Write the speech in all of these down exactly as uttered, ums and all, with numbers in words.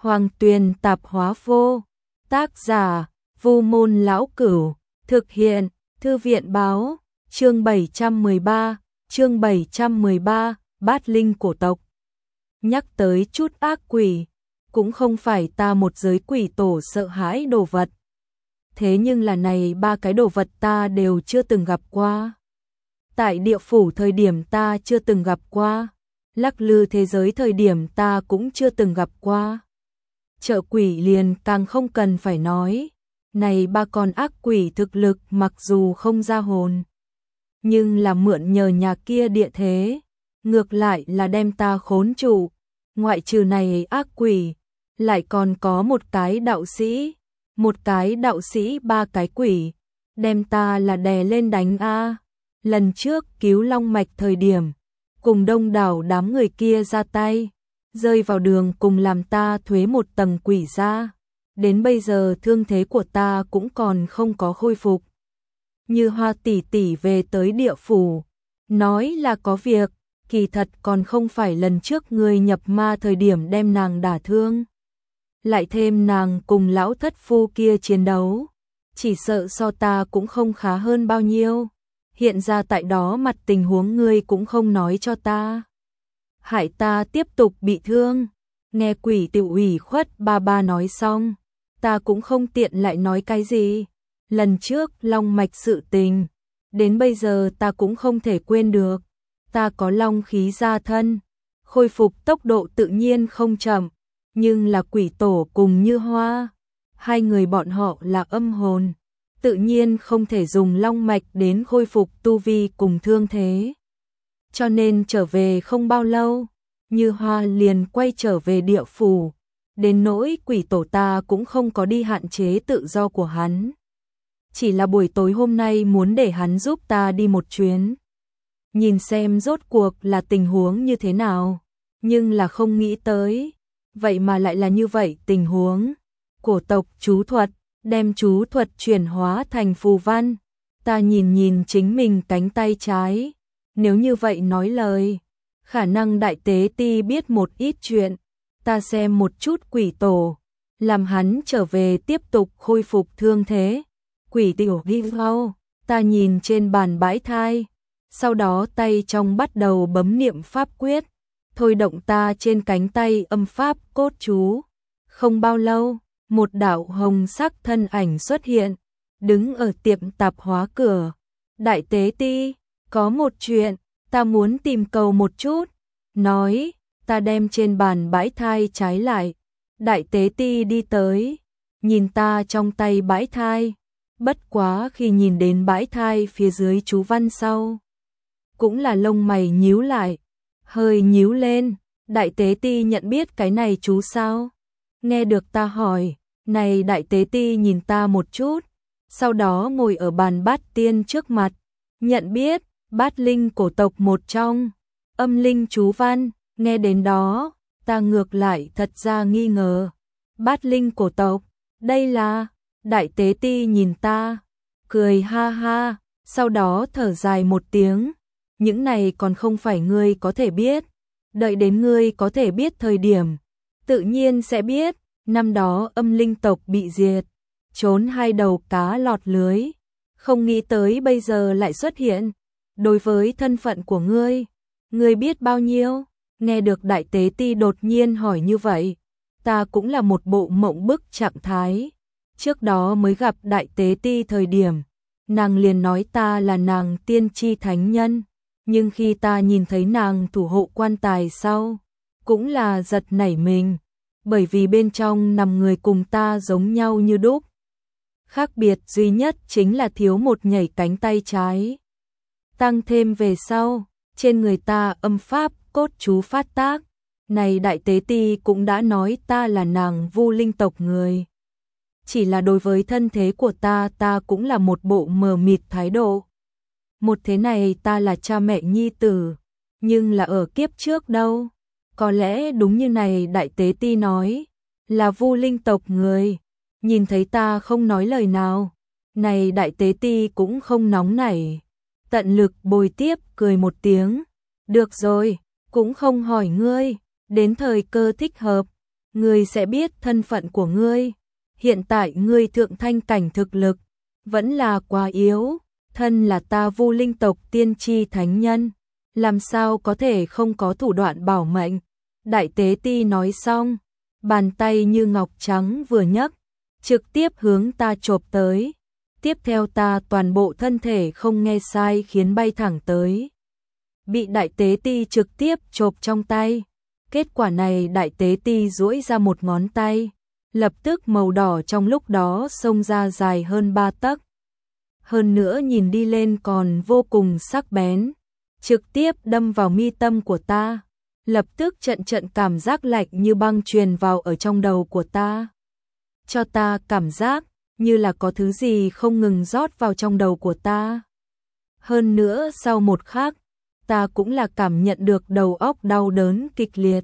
Hoàng Tuyền Tạp Hóa Vô, tác giả Vu Môn Lão Cửu, thực hiện Thư viện Báo, chương bảy trăm mười ba, chương bảy trăm mười ba, Bát Linh cổ tộc. Nhắc tới chút ác quỷ, cũng không phải ta một giới quỷ tổ sợ hãi đồ vật. Thế nhưng là này ba cái đồ vật ta đều chưa từng gặp qua. Tại địa phủ thời điểm ta chưa từng gặp qua, lắc lư thế giới thời điểm ta cũng chưa từng gặp qua. Chợ quỷ liền càng không cần phải nói, này ba con ác quỷ thực lực mặc dù không ra hồn, nhưng là mượn nhờ nhà kia địa thế, ngược lại là đem ta khốn trụ. Ngoại trừ này ác quỷ, lại còn có một cái đạo sĩ, một cái đạo sĩ ba cái quỷ, đem ta là đè lên đánh a. Lần trước cứu Long Mạch thời điểm, cùng đông đảo đám người kia ra tay, rơi vào đường cùng làm ta thuế một tầng quỷ ra. Đến bây giờ thương thế của ta cũng còn không có khôi phục. Như Hoa tỷ tỷ về tới địa phủ, nói là có việc, kỳ thật còn không phải lần trước ngươi nhập ma thời điểm đem nàng đả thương. Lại thêm nàng cùng lão thất phu kia chiến đấu, chỉ sợ so ta cũng không khá hơn bao nhiêu. Hiện ra tại đó mặt tình huống ngươi cũng không nói cho ta, hại ta tiếp tục bị thương. Nghe quỷ tiểu ủy khuất ba ba nói xong, ta cũng không tiện lại nói cái gì. Lần trước long mạch sự tình, đến bây giờ ta cũng không thể quên được. Ta có long khí gia thân, khôi phục tốc độ tự nhiên không chậm, nhưng là quỷ tổ cùng Như Hoa, hai người bọn họ là âm hồn, tự nhiên không thể dùng long mạch đến khôi phục tu vi cùng thương thế. Cho nên trở về không bao lâu, Như Hoa liền quay trở về địa phủ, đến nỗi quỷ tổ ta cũng không có đi hạn chế tự do của hắn. Chỉ là buổi tối hôm nay muốn để hắn giúp ta đi một chuyến, nhìn xem rốt cuộc là tình huống như thế nào, nhưng là không nghĩ tới, vậy mà lại là như vậy tình huống. Cổ tộc chú thuật, đem chú thuật chuyển hóa thành phù văn. Ta nhìn nhìn chính mình cánh tay trái, nếu như vậy nói lời, khả năng đại tế ti biết một ít chuyện. Ta xem một chút quỷ tổ, làm hắn trở về tiếp tục khôi phục thương thế. Quỷ tiểu đi mau, ta nhìn trên bàn bãi thai, sau đó tay trong bắt đầu bấm niệm pháp quyết, thôi động ta trên cánh tay âm pháp cốt chú. Không bao lâu, một đạo hồng sắc thân ảnh xuất hiện, đứng ở tiệm tạp hóa cửa. Đại tế ti, có một chuyện, ta muốn tìm cầu một chút. Nói, ta đem trên bàn bãi thai trái lại. Đại tế ti đi tới, nhìn ta trong tay bãi thai. Bất quá khi nhìn đến bãi thai phía dưới chú văn sau, cũng là lông mày nhíu lại, hơi nhíu lên. Đại tế ti nhận biết cái này chú sao? Nghe được ta hỏi, này đại tế ti nhìn ta một chút, sau đó ngồi ở bàn bát tiên trước mặt, nhận biết, bát linh cổ tộc một trong, âm linh chú văn. Nghe đến đó, ta ngược lại thật ra nghi ngờ, bát linh cổ tộc, đây là... Đại tế ti nhìn ta, cười ha ha, sau đó thở dài một tiếng, những này còn không phải ngươi có thể biết, đợi đến ngươi có thể biết thời điểm, tự nhiên sẽ biết. Năm đó âm linh tộc bị diệt, trốn hai đầu cá lọt lưới, không nghĩ tới bây giờ lại xuất hiện. Đối với thân phận của ngươi, ngươi biết bao nhiêu? Nghe được đại tế ti đột nhiên hỏi như vậy, ta cũng là một bộ mộng bức trạng thái. Trước đó mới gặp đại tế ti thời điểm, nàng liền nói ta là nàng tiên tri thánh nhân, nhưng khi ta nhìn thấy nàng thủ hộ quan tài sau, cũng là giật nảy mình, bởi vì bên trong nằm người cùng ta giống nhau như đúc. Khác biệt duy nhất chính là thiếu một nhảy cánh tay trái. Tăng thêm về sau, trên người ta âm pháp cốt chú phát tác, này đại tế ti cũng đã nói ta là nàng Vu linh tộc người. Chỉ là đối với thân thế của ta, ta cũng là một bộ mờ mịt thái độ. Một thế này ta là cha mẹ nhi tử, nhưng là ở kiếp trước đâu? Có lẽ đúng như này đại tế ti nói, là Vu linh tộc người. Nhìn thấy ta không nói lời nào, này đại tế ti cũng không nóng nảy, tận lực bồi tiếp cười một tiếng. Được rồi, cũng không hỏi ngươi, đến thời cơ thích hợp, ngươi sẽ biết thân phận của ngươi. Hiện tại ngươi thượng thanh cảnh thực lực vẫn là quá yếu, thân là ta Vu Linh tộc tiên tri thánh nhân, làm sao có thể không có thủ đoạn bảo mệnh. Đại tế ti nói xong, bàn tay như ngọc trắng vừa nhấc, trực tiếp hướng ta chộp tới. Tiếp theo ta toàn bộ thân thể không nghe sai khiến bay thẳng tới. Bị đại tế ti trực tiếp chộp trong tay. Kết quả này đại tế ti duỗi ra một ngón tay, lập tức màu đỏ trong lúc đó xông ra dài hơn ba tấc. Hơn nữa nhìn đi lên còn vô cùng sắc bén, trực tiếp đâm vào mi tâm của ta. Lập tức trận trận cảm giác lạnh như băng truyền vào ở trong đầu của ta. Cho ta cảm giác như là có thứ gì không ngừng rót vào trong đầu của ta. Hơn nữa sau một khắc, ta cũng là cảm nhận được đầu óc đau đớn kịch liệt.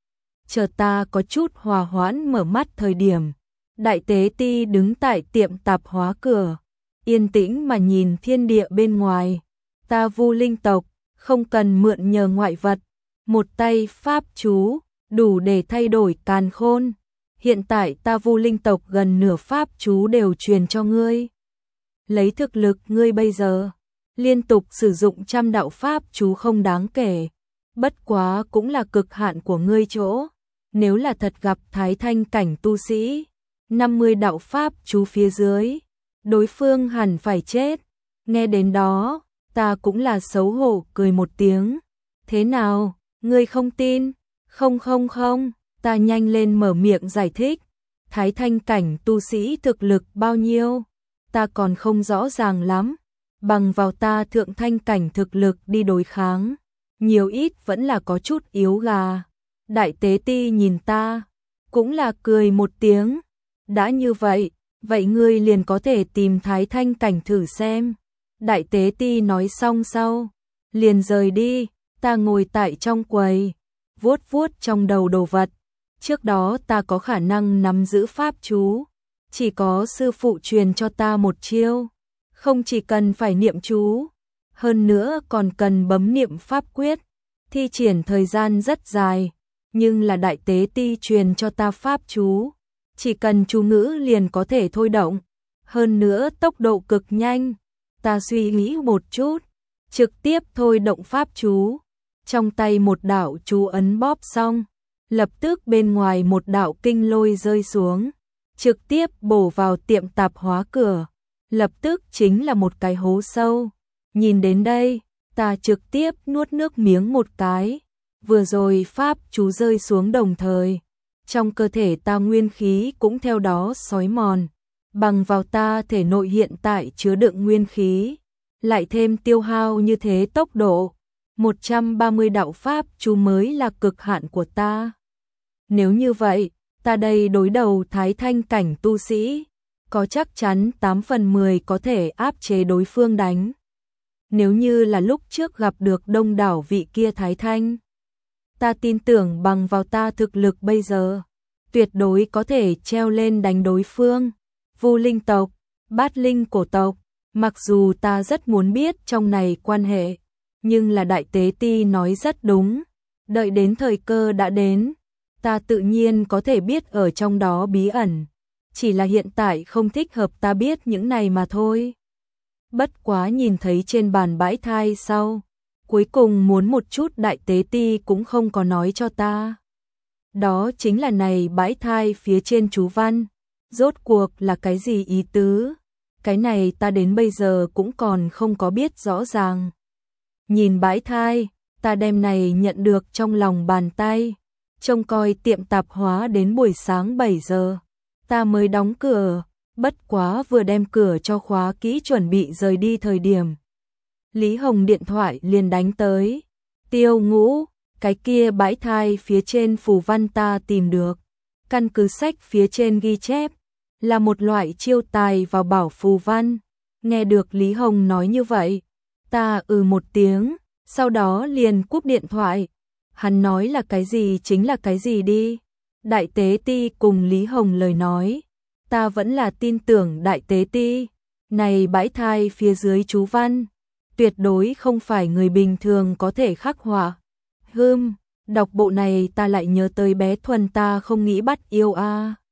Chờ ta có chút hòa hoãn mở mắt thời điểm, đại tế ti đứng tại tiệm tạp hóa cửa, yên tĩnh mà nhìn thiên địa bên ngoài. Ta Vu Linh tộc, không cần mượn nhờ ngoại vật, một tay pháp chú, đủ để thay đổi càn khôn. Hiện tại ta Vu Linh tộc gần nửa pháp chú đều truyền cho ngươi. Lấy thực lực ngươi bây giờ, liên tục sử dụng trăm đạo pháp chú không đáng kể, bất quá cũng là cực hạn của ngươi chỗ. Nếu là thật gặp thái thanh cảnh tu sĩ, năm mươi đạo pháp chú phía dưới, đối phương hẳn phải chết. Nghe đến đó, ta cũng là xấu hổ cười một tiếng. Thế nào, ngươi không tin? Không không không, ta nhanh lên mở miệng giải thích. Thái thanh cảnh tu sĩ thực lực bao nhiêu? Ta còn không rõ ràng lắm. Bằng vào ta thượng thanh cảnh thực lực đi đối kháng, nhiều ít vẫn là có chút yếu gà. Đại tế ti nhìn ta, cũng là cười một tiếng. Đã như vậy, vậy ngươi liền có thể tìm thái thanh cảnh thử xem. Đại tế ti nói xong sau, liền rời đi. Ta ngồi tại trong quầy, vuốt vuốt trong đầu đồ vật. Trước đó ta có khả năng nắm giữ pháp chú, chỉ có sư phụ truyền cho ta một chiêu. Không chỉ cần phải niệm chú, hơn nữa còn cần bấm niệm pháp quyết, thi triển thời gian rất dài. Nhưng là đại tế ti truyền cho ta pháp chú, chỉ cần chú ngữ liền có thể thôi động, hơn nữa tốc độ cực nhanh. Ta suy nghĩ một chút, trực tiếp thôi động pháp chú, trong tay một đạo chú ấn bóp xong, lập tức bên ngoài một đạo kinh lôi rơi xuống, trực tiếp bổ vào tiệm tạp hóa cửa, lập tức chính là một cái hố sâu. Nhìn đến đây, ta trực tiếp nuốt nước miếng một cái. Vừa rồi pháp chú rơi xuống đồng thời, trong cơ thể ta nguyên khí cũng theo đó xói mòn. Bằng vào ta thể nội hiện tại chứa đựng nguyên khí, lại thêm tiêu hao như thế tốc độ, một trăm ba mươi đạo pháp chú mới là cực hạn của ta. Nếu như vậy, ta đây đối đầu thái thanh cảnh tu sĩ, có chắc chắn tám phần mười có thể áp chế đối phương đánh. Nếu như là lúc trước gặp được đông đảo vị kia thái thanh, ta tin tưởng bằng vào ta thực lực bây giờ, tuyệt đối có thể treo lên đánh đối phương. Vu Linh tộc, Bát Linh cổ tộc, mặc dù ta rất muốn biết trong này quan hệ, nhưng là đại tế ti nói rất đúng, đợi đến thời cơ đã đến, ta tự nhiên có thể biết ở trong đó bí ẩn, chỉ là hiện tại không thích hợp ta biết những này mà thôi. Bất quá nhìn thấy trên bàn bãi thai sau, cuối cùng muốn một chút đại tế ti cũng không có nói cho ta. Đó chính là này bãi thai phía trên chú văn, rốt cuộc là cái gì ý tứ? Cái này ta đến bây giờ cũng còn không có biết rõ ràng. Nhìn bãi thai, ta đem này nhận được trong lòng bàn tay, trông coi tiệm tạp hóa đến buổi sáng bảy giờ, ta mới đóng cửa, bất quá vừa đem cửa cho khóa kỹ chuẩn bị rời đi thời điểm. Lý Hồng điện thoại liền đánh tới. Tiêu Ngũ, cái kia bãi thai phía trên phù văn ta tìm được. Căn cứ sách phía trên ghi chép, là một loại chiêu tài vào bảo phù văn. Nghe được Lý Hồng nói như vậy, ta ừ một tiếng, sau đó liền cúp điện thoại. Hắn nói là cái gì chính là cái gì đi. Đại tế ti cùng Lý Hồng lời nói, ta vẫn là tin tưởng đại tế ti. Này bãi thai phía dưới chú văn, tuyệt đối không phải người bình thường có thể khắc họa. Hừm, Đọc bộ này ta lại nhớ tới bé Thuần ta không nghĩ bắt yêu a.